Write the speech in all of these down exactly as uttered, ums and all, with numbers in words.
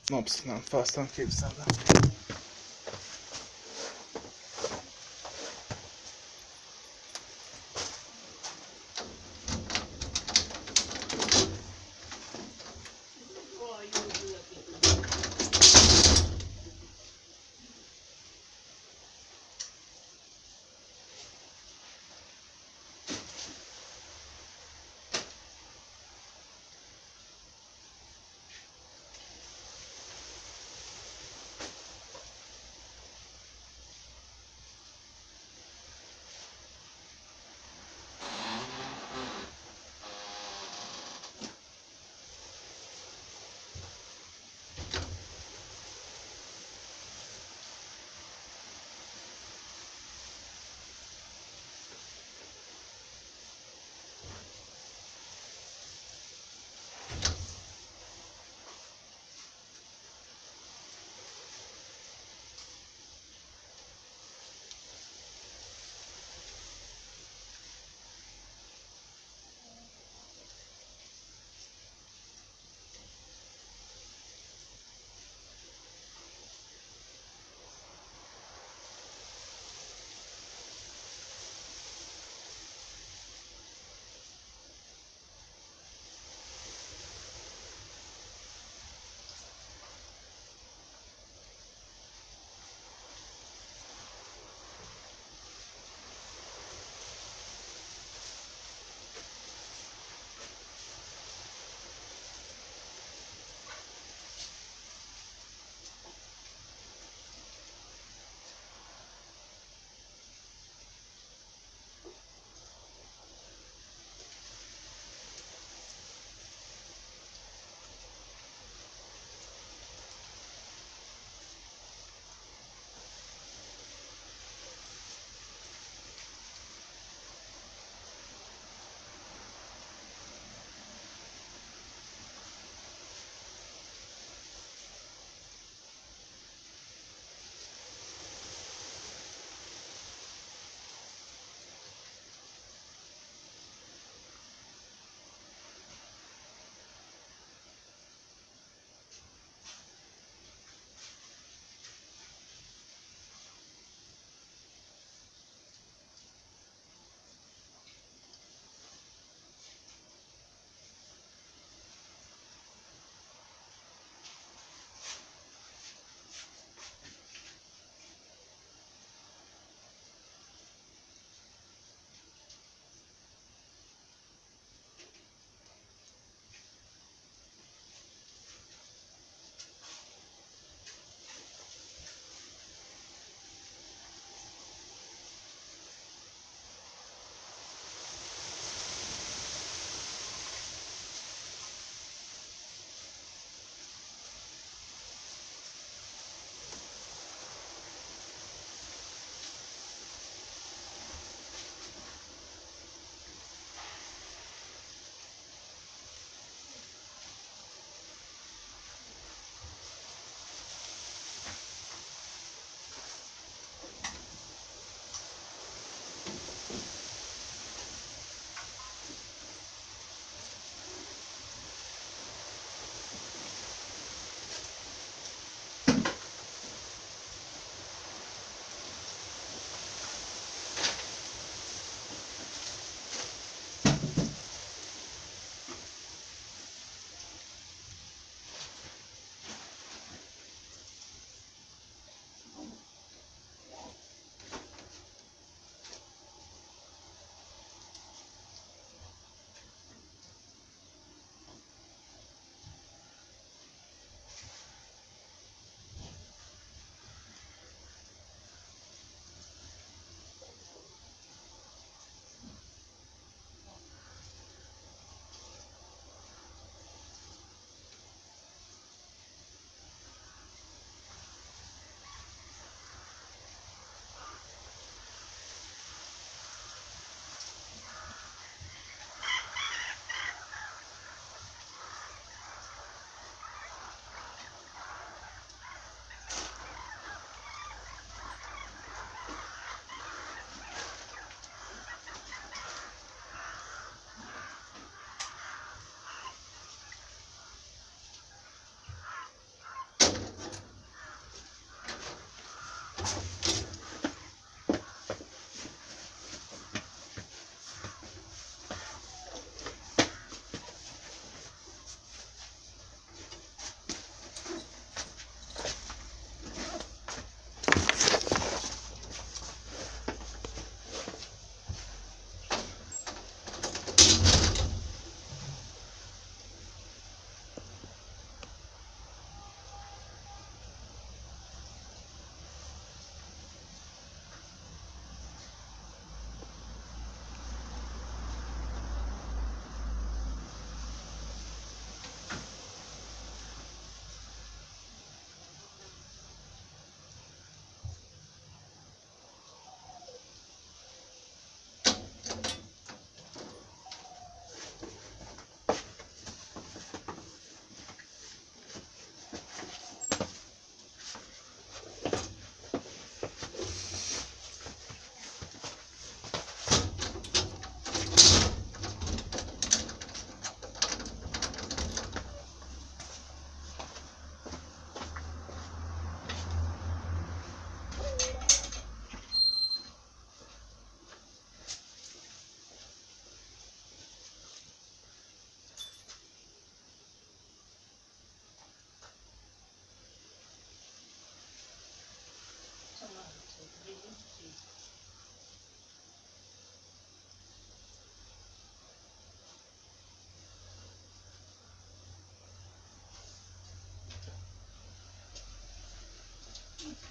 Knobs nem felhasználom, képzeld el.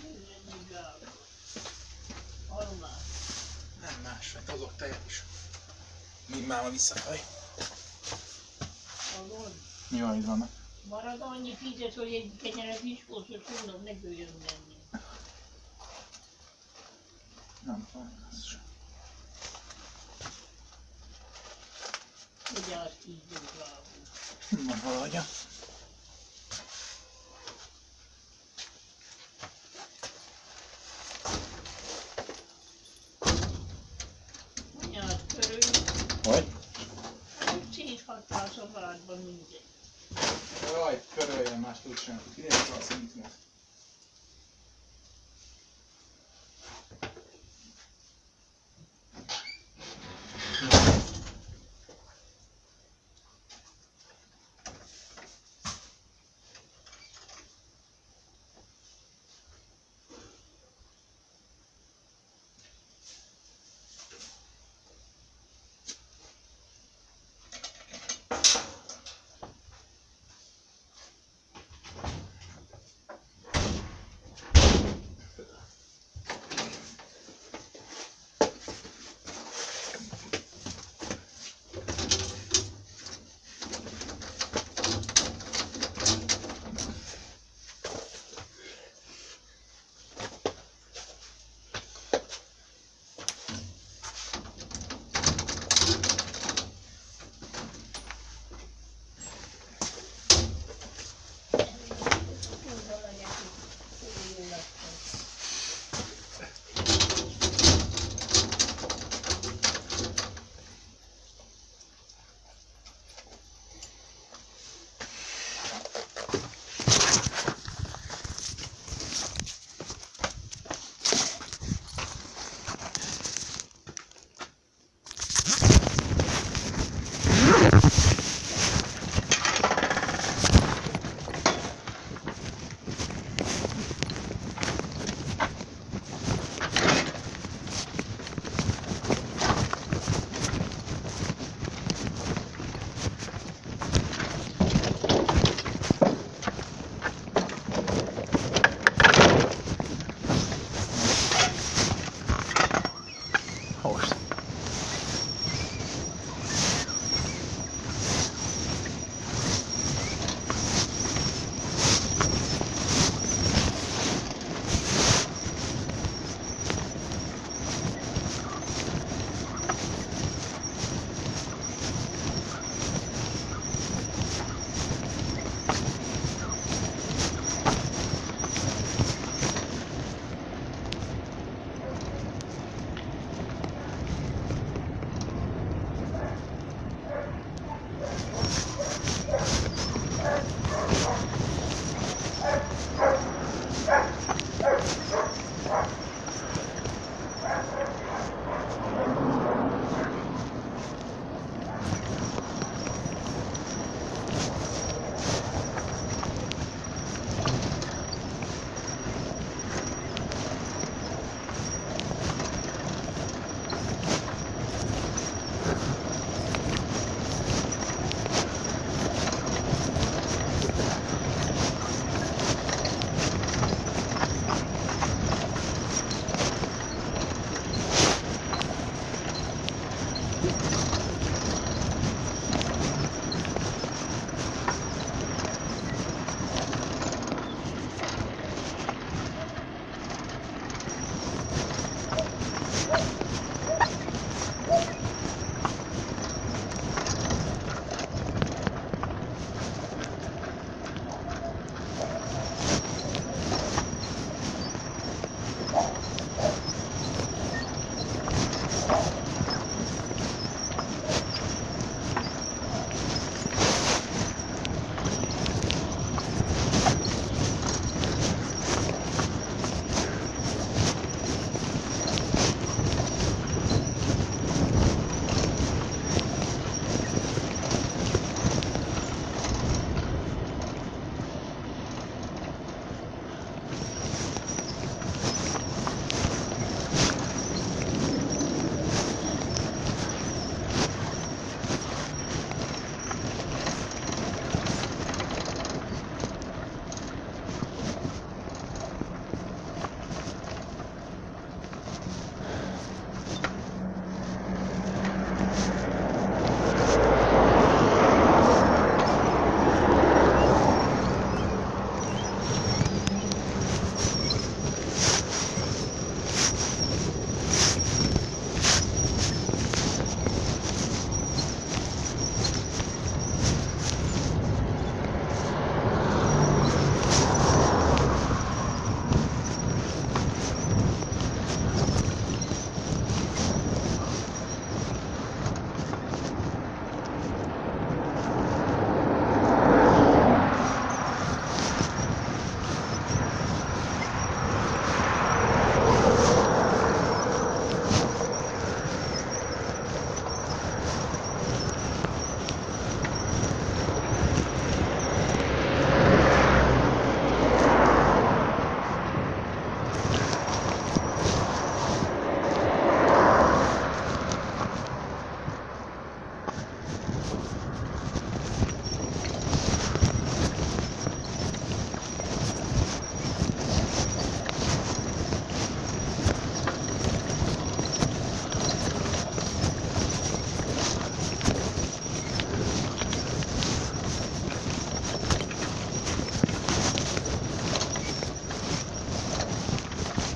Nem más, mert adok tejet is. Míg máma visszafaj. Mi van, itt vannak? Marad annyi fizet, hogy egy kenyeret is hozzá tudnom, ne bőjön menni. Nem van, az sem. Ugye azt így lábú. Van valahogy. Anyát körül, Hogy? hogy széthagytál a szobádban mindegy. Jaj, körüljen, más tud sem. Kinézd a szintmet.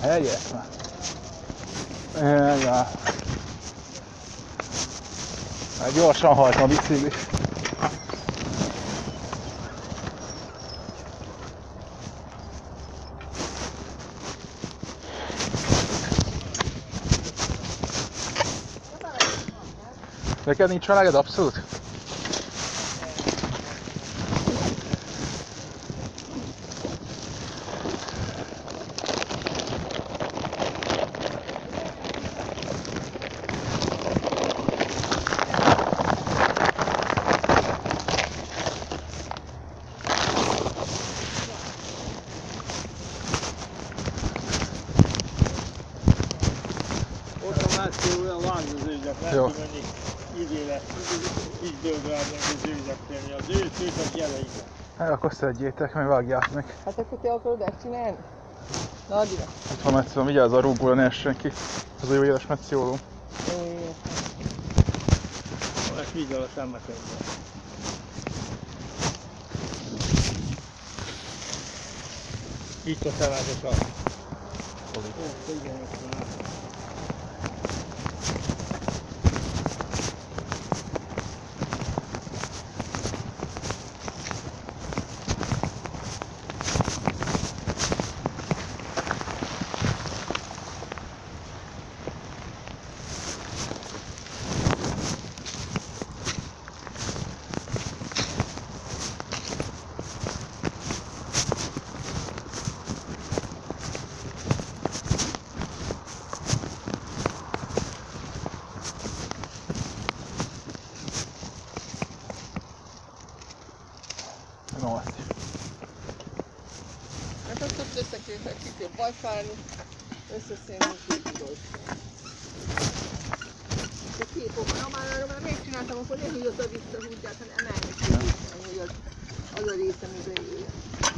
Helyet már. Ja. Hát gyorsan hajt a biciklis. Neked nincs meleged abszolút? Jó. Idére, így dögölni, hogy zőzek tenni. Az ő tőzek jele ide. Hát akkor szedjétek, meg vágják meg. Hát akkor te akarod ezt csinálni? Na, adj ide. Itt van egyszerűen, vigyázz a rúgóra, ne essen ki. Az a jó éles metszóló. Ezt vigyel a szemetekbe. Itt a szemetek a... Ó, igen, ott van. No, azt is. Hát azt ott összekészek, ki kell bajfálni, összeszélni, két tudod. De két oka, ha már arra már megcsináltam, akkor nem így oda-vissza húgyát, hanem emelni kell, hogy az, az a rész, amiben éljen.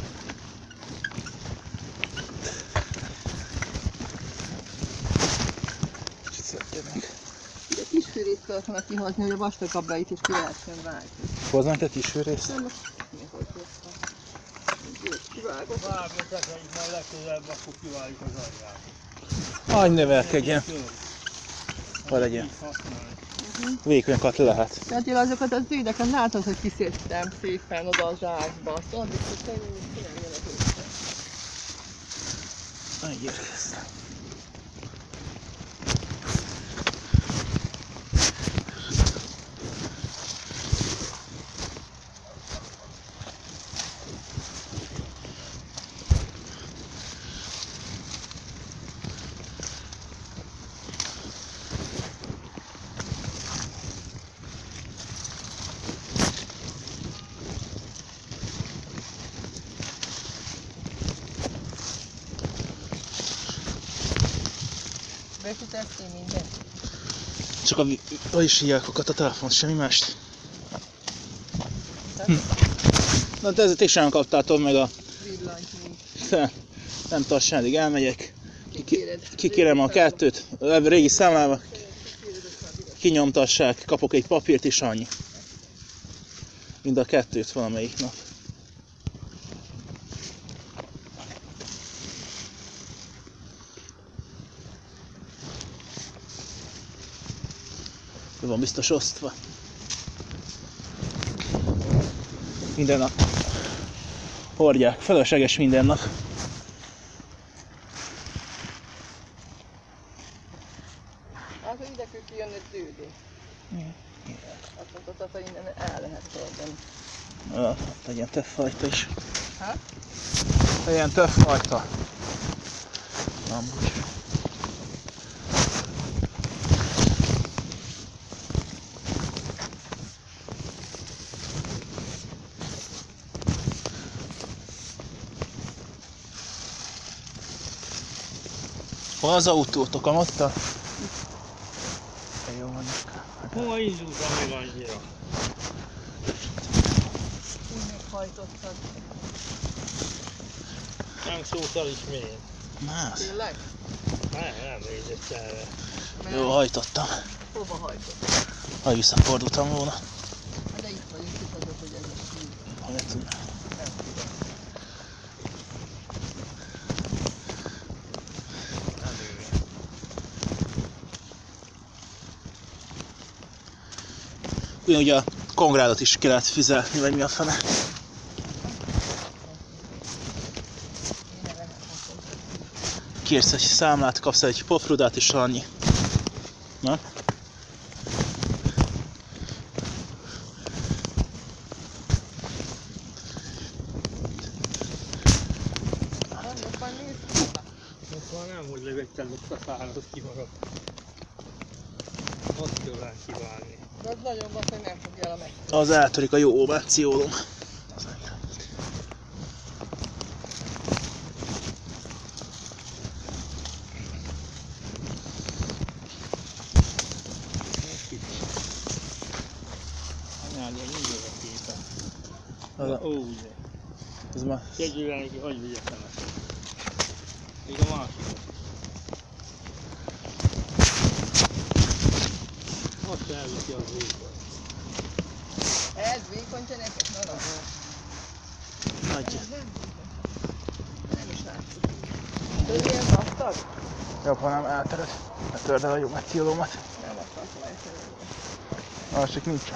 Kicsit szedjed meg. Ide kis fűrészt kellett volna kihozni, hogy a vastagabbait is ki lehessen vágni. Hoznánk egy kis fűrészt? Nem, most mi hogy hoztam. Kivágok. Vágjuk ezzel, itt majd legközelebb, akkor kiváljuk az alját. Hagyj növelkedjen. Ha legyen. Vékonyakat le lehet. Tehát én azokat az zöldeket látod, hogy kiszedtem szépen oda a zsákba. Azt addig, hogy te nem jönnek össze. Megérkeztem. Besütettél mindent? Csak a vajsiákokat, a telefont, semmi mást. Hm. Na de ezért is sem kaptátok meg a... Villanyt még. Te, nem tartsál, eddig elmegyek. Kikéred. Kikérem a kettőt, a régi számlába. Kinyomtassák, kapok egy papírt és annyi. Mind a kettőt valamelyik nap. Ő van biztos osztva. Minden nap. Hordják, felesleges minden nap. Hát, hogy ide kell kijönni tőlé. Azt mondtad, hogy innen el lehet hordani. Ah, legyen több fajta is. Hát? Legyen több fajta. Amúgy. Hol az autótok? Ott a... Jó van. Hova indultam még annyira? Úgy meghajtottad. Nem szótál is még. Más. Tényleg? Nem, nem nézett erre. Jó, hajtottam. Hova hajtottad? Ha visszafordultam volna. Hát de itt vagyunk, tudod, hogy ez a sír. Hogy nem tudom. Nem tudom. még ugye a kongrádot is ki lehet fizetni, vagy mi a fene. Kérsz egy számlát, kapsz egy pofrudát és annyi. Na? Nem, hogy lövettem ott a fához ki magam. Azt kell rá kiválni. De az nagyon van, hogy nem fogja el a meg. Az eltörik a jó ovációlom. Anyád, én így jövök képen. Az a... Ó, ugye. Ez már... Egyébként neki, hogy vigyettem ezt. Még a másik. Azt elviszi az vékony. Ez vékony cseneket? Na, na. Adja. Nem is látjuk. De ilyen vastag? Jobb, ha nem eltered. Ne törd el a jó ovációlomat. Nem akartam eltenni. Másik nincs.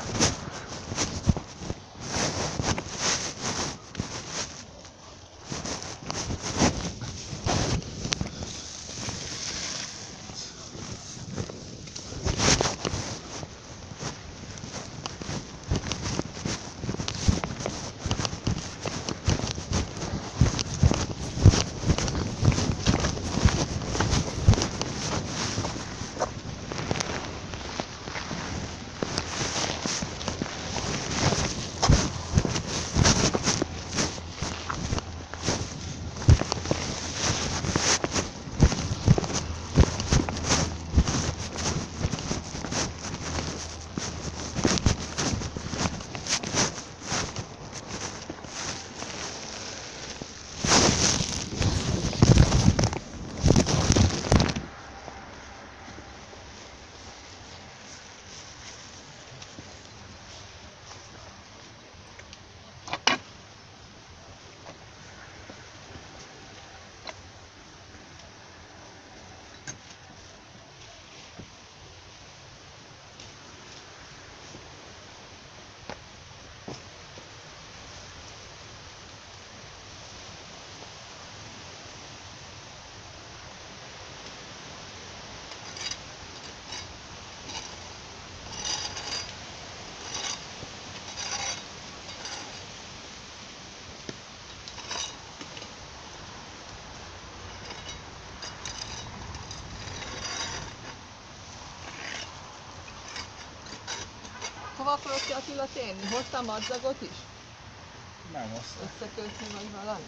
Hova akarok ki Attila térni? Hoztam madzagot is? Nem hoztam. Összekötni vagy valami?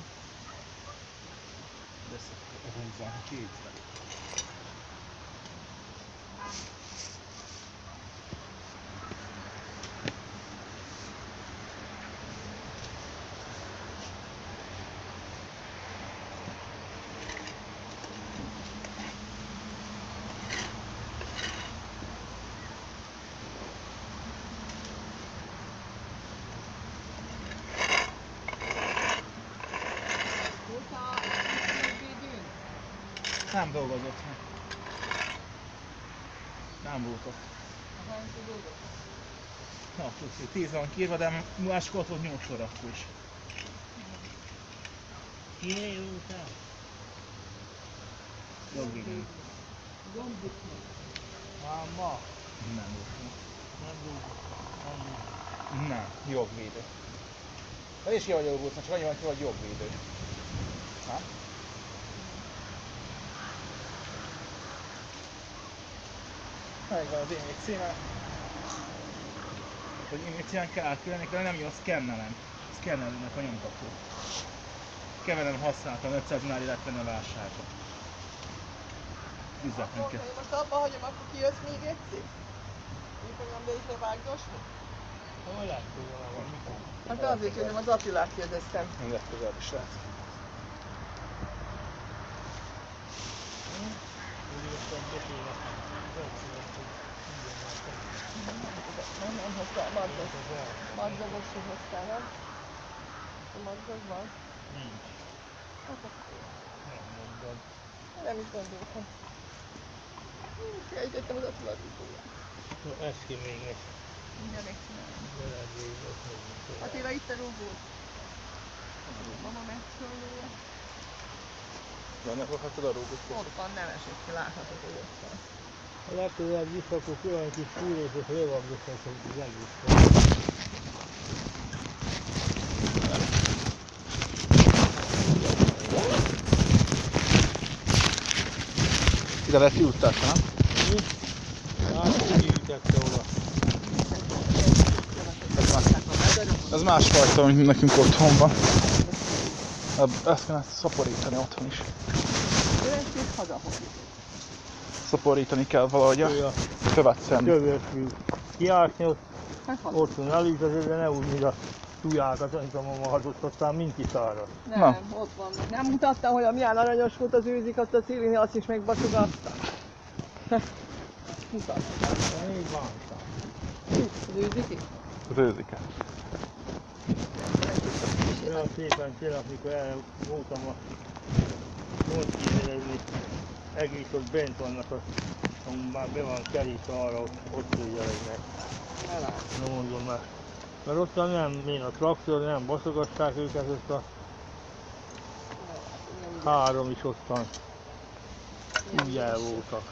Összehúzzam kézre. Nem dolgozott. Nem volt ott. Na, tudsz, tíz van kírva, de máskor ott volt nyolc sor akkor is. Kire jó után? Jogvédő. Már ma? Nem volt. Nem volt. Nem, jogvédő. De is ki vagy jogvédő, csak annyi van ki vagy jogvédő. Ha? Megvan az e-mail címe. Hogy e-mail címen kell átküldeni, de nem jó a szkennelem. Szkennelőnek a nyomtató. Keverem használtam, ötszáz nál lett benne a vásárba. Üzletnek kell. Akkor most abba hagyom, akkor kijössz még egyszer? Mikor be is levágdosni? Hol láttuk valahol, mikor? Hát azért, hogy nem az Attilát kérdeztem. Legközelebb is lehet. Nem, nem hoztál, madzag. Madzagot sem hoztál, nem? A madzag van? Nincs. Hát akkor Nem mondod. nem is gondoltam. Kiejtettem az Attila típóját. Ez ki még neki. Mindjárt megcsinálom. Attila, itt a rúgó. Mama megszólója. Benne foghatod a rúgót? Ott van, nem esik ki, láthatod, hogy ott van. A legközelebb vissza, akkor külön kis fűrés, és lövagdosnak az egész. Ide lehet kiuttatni, nem? Mi? Hát, úgy ütette oda. Ez, más, ez másfajta, mint nekünk otthon van. Ezt kellene szaporítani otthon is. Ezt is hazahozjuk. Szaporítani kell valahogy a követ szedni. Kövösfű. Kiásni ott, Hát ott van elütöző, de ne úgy, mint a tujákat, amit a mama hazott, aztán mind kiszáraz. Nem, Na. ott van. Nem mutatta, hogy a milyen aranyos volt az őzik, azt a Szilvini azt is megbasogatta. Mutatta. Még bántam. Az őzik itt? Az őzike. Olyan szépen tényleg, amikor el voltam a montkízelezni, egész ott bent vannak, ahol már be van kerítve arra, ott szüljelegnek. Nem mondom már. Mert ottan nem, én a traktor, nem baszogassák őket, ott a három is ottan úgy el voltak.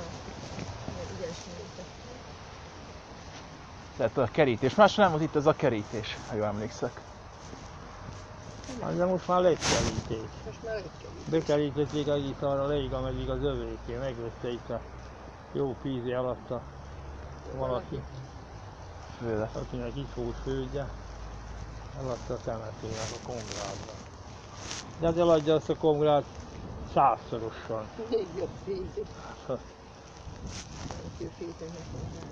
Tehát a kerítés. Másra nem volt itt ez a kerítés, ha jól emlékszek. Hát de most már lesz kerítés. Most már egy kerít. Bekerítették egész arra leig, ameddig az övéké. Megvette itt a jó pízi alatt a valaki, Főleg. akinek itt volt földje. Eladta a temetőnek a Kongrádnak. De hát eladja azt a Kongrád százszorosan. Még jobb fízi. Hát, Még fízi nekem.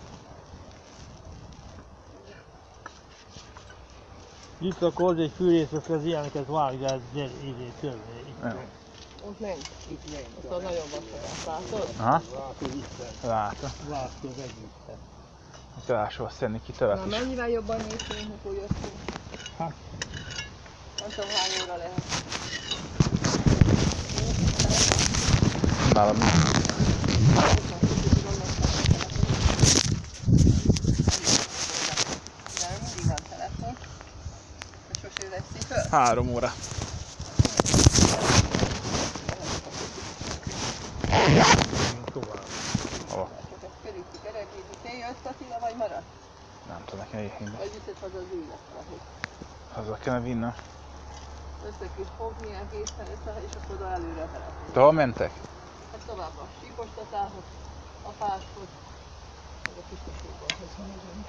itt akkor az egy fűrész, azt az ilyeneket vágj, de ez izé törni. Ja. Ott ment. Itt ment. Ott a nagyon vastagat, látod? Aha, Látod itt, látom. látod egészen. Itt alásról szedni ki tövet Na is. mennyivel jobban néz ki, mint mikor jöttünk? Hát. Nem tudom hány óra lehet. Nálam De mindig van telefon. De sosem veszi föl. három óra. Tovább. Hova? Csak ezt körültük eredményt. Te jössz, Attila, vagy maradt? Nem tudom, nekem éhényben. Vagy viszed haza az üllet. Haza kellene vinnem. Össze kell fogni egészen össze, és akkor oda előre a telefon. De hol mentek? Hát tovább a sípostatához, a fáshoz, meg a kiskusúgóhoz megyünk.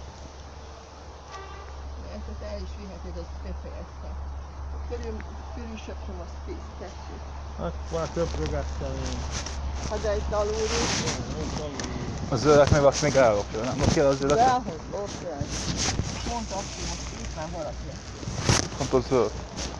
De ezt el is viheted, azt befejeztem. Körül, körülsöpsöm, azt tisztessük. Hát már töprögettem én. Ha de itt alulról, Ott alul. A zöldet meg azt még ellopja, nem? Ott kell a de zöldet? ahhoz, ott jön. Mondta azt, hogy most itt már valaki. Pont a zöld.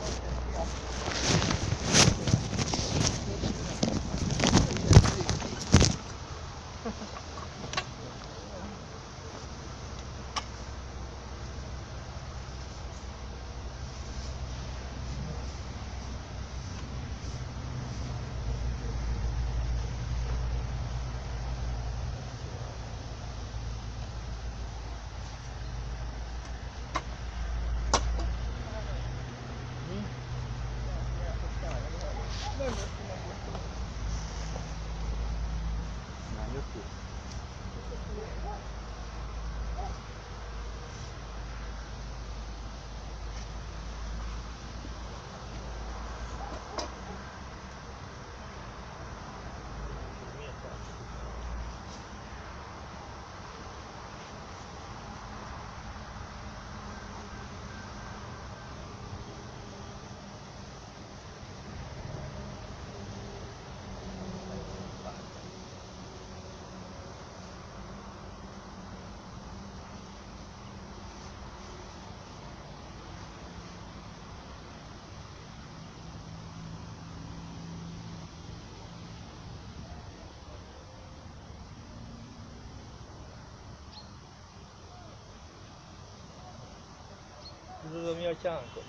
Tudod, mi a csánkod?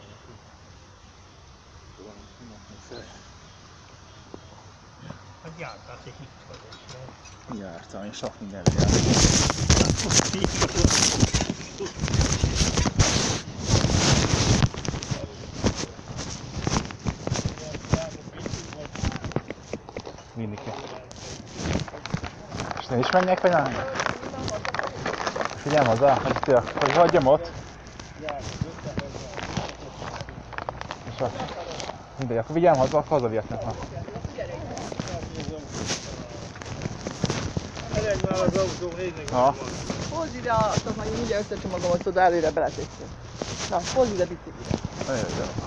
Hát jártál egy itt vagy is. Jártam, én sok mindenre jártam. Vinni kell. És ne is menjek kanyarni? Figyelj hozzá, hogy, hogy hagyjam ott. És akkor mindegy, akkor vigyelm haza, akkor hazavihetnem. Elég már az autó, nézd meg, Ha. Hozd ide a szakmai, ugye összecsomagom, hogy oda előre beletesszük. Na, hozd ide biciklire. Nagyon jó.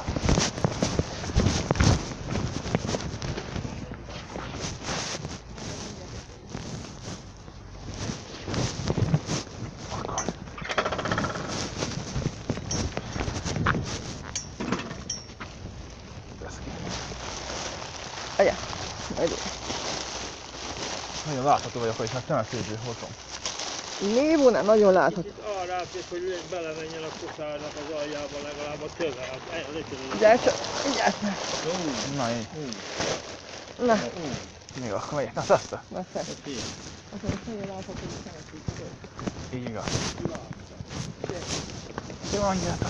Ajá, majd Nagyon látható vagyok, hogy hát nem a képző hozom. Névó nem nagyon látható. Kicsit arra átnéz, hogy belemenjen a kosárnak az aljába legalább a közel. Az egy Gyere csak, vigyázz meg. Na így. Na, Még akkor megyek. Na szaszta. na szesz. Azt mondom, hogy nagyon látható, hogy szemet Így igaz. Jó, mondjátok.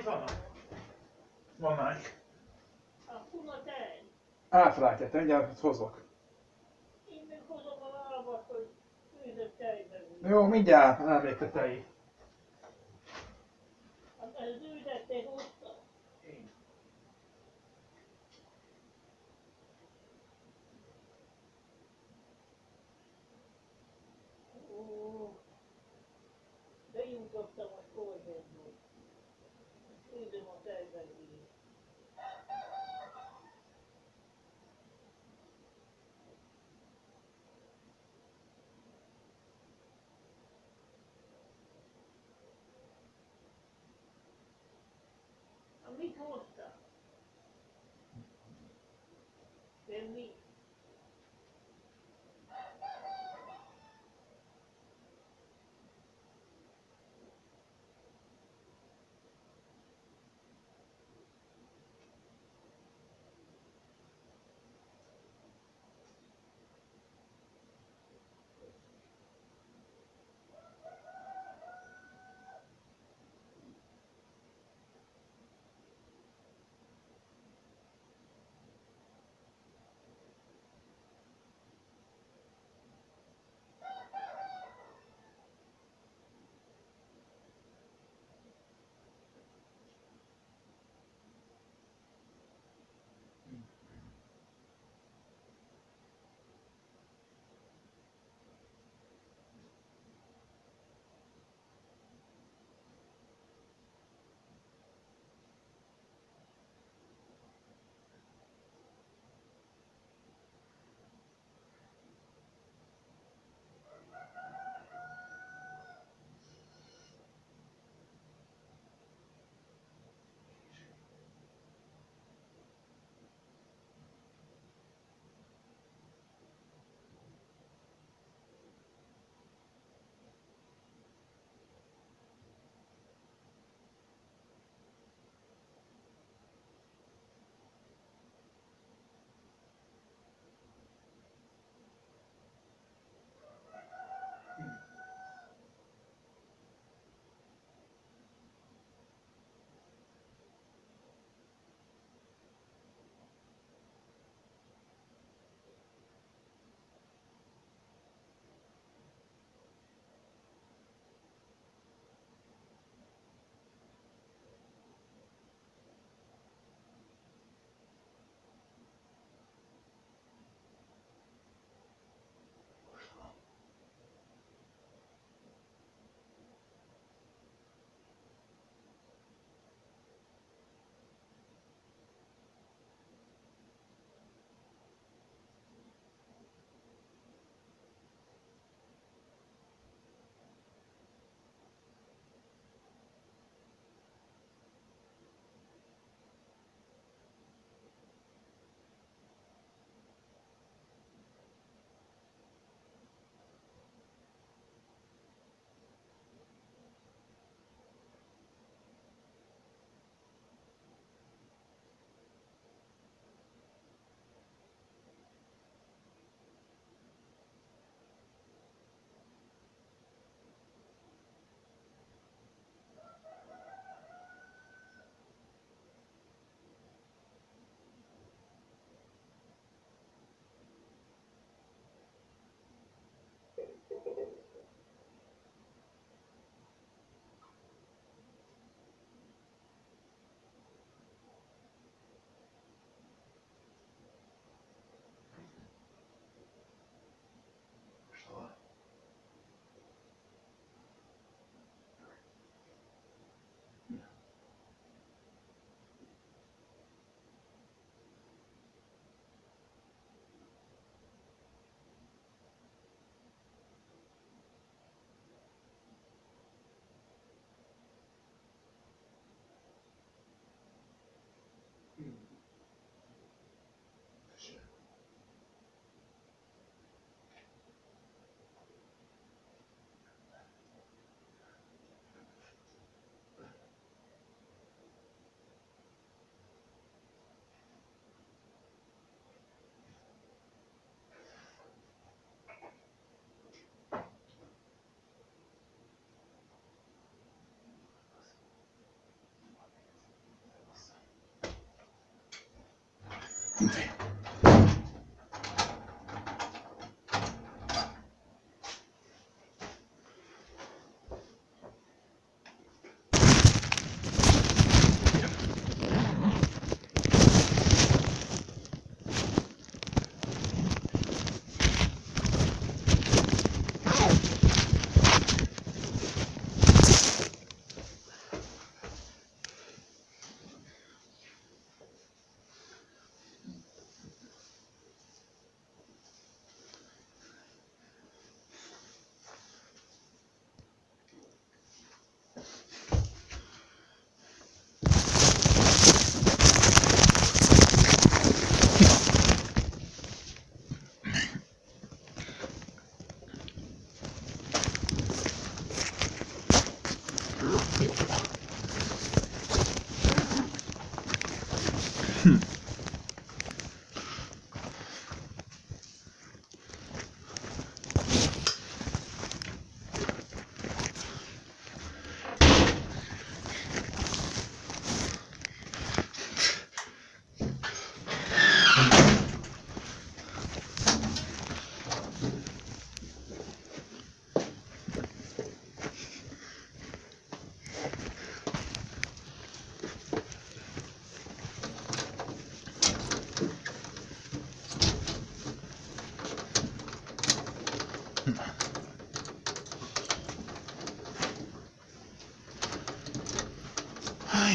vannak. Van másik. A kuna tej. Áfrákját, mindjárt hozok. Én meg hozom a lábat, hogy főzött tejbe. Jó, mindjárt elméketei. Hát ez üldet te hozta. Ó, bejutottam a kormányból. Főzöm a tejbe. Mit hozta? Semmi.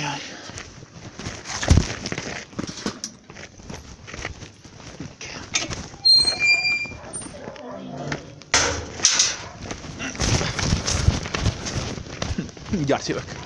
Ajaj. Mindjárt jövök.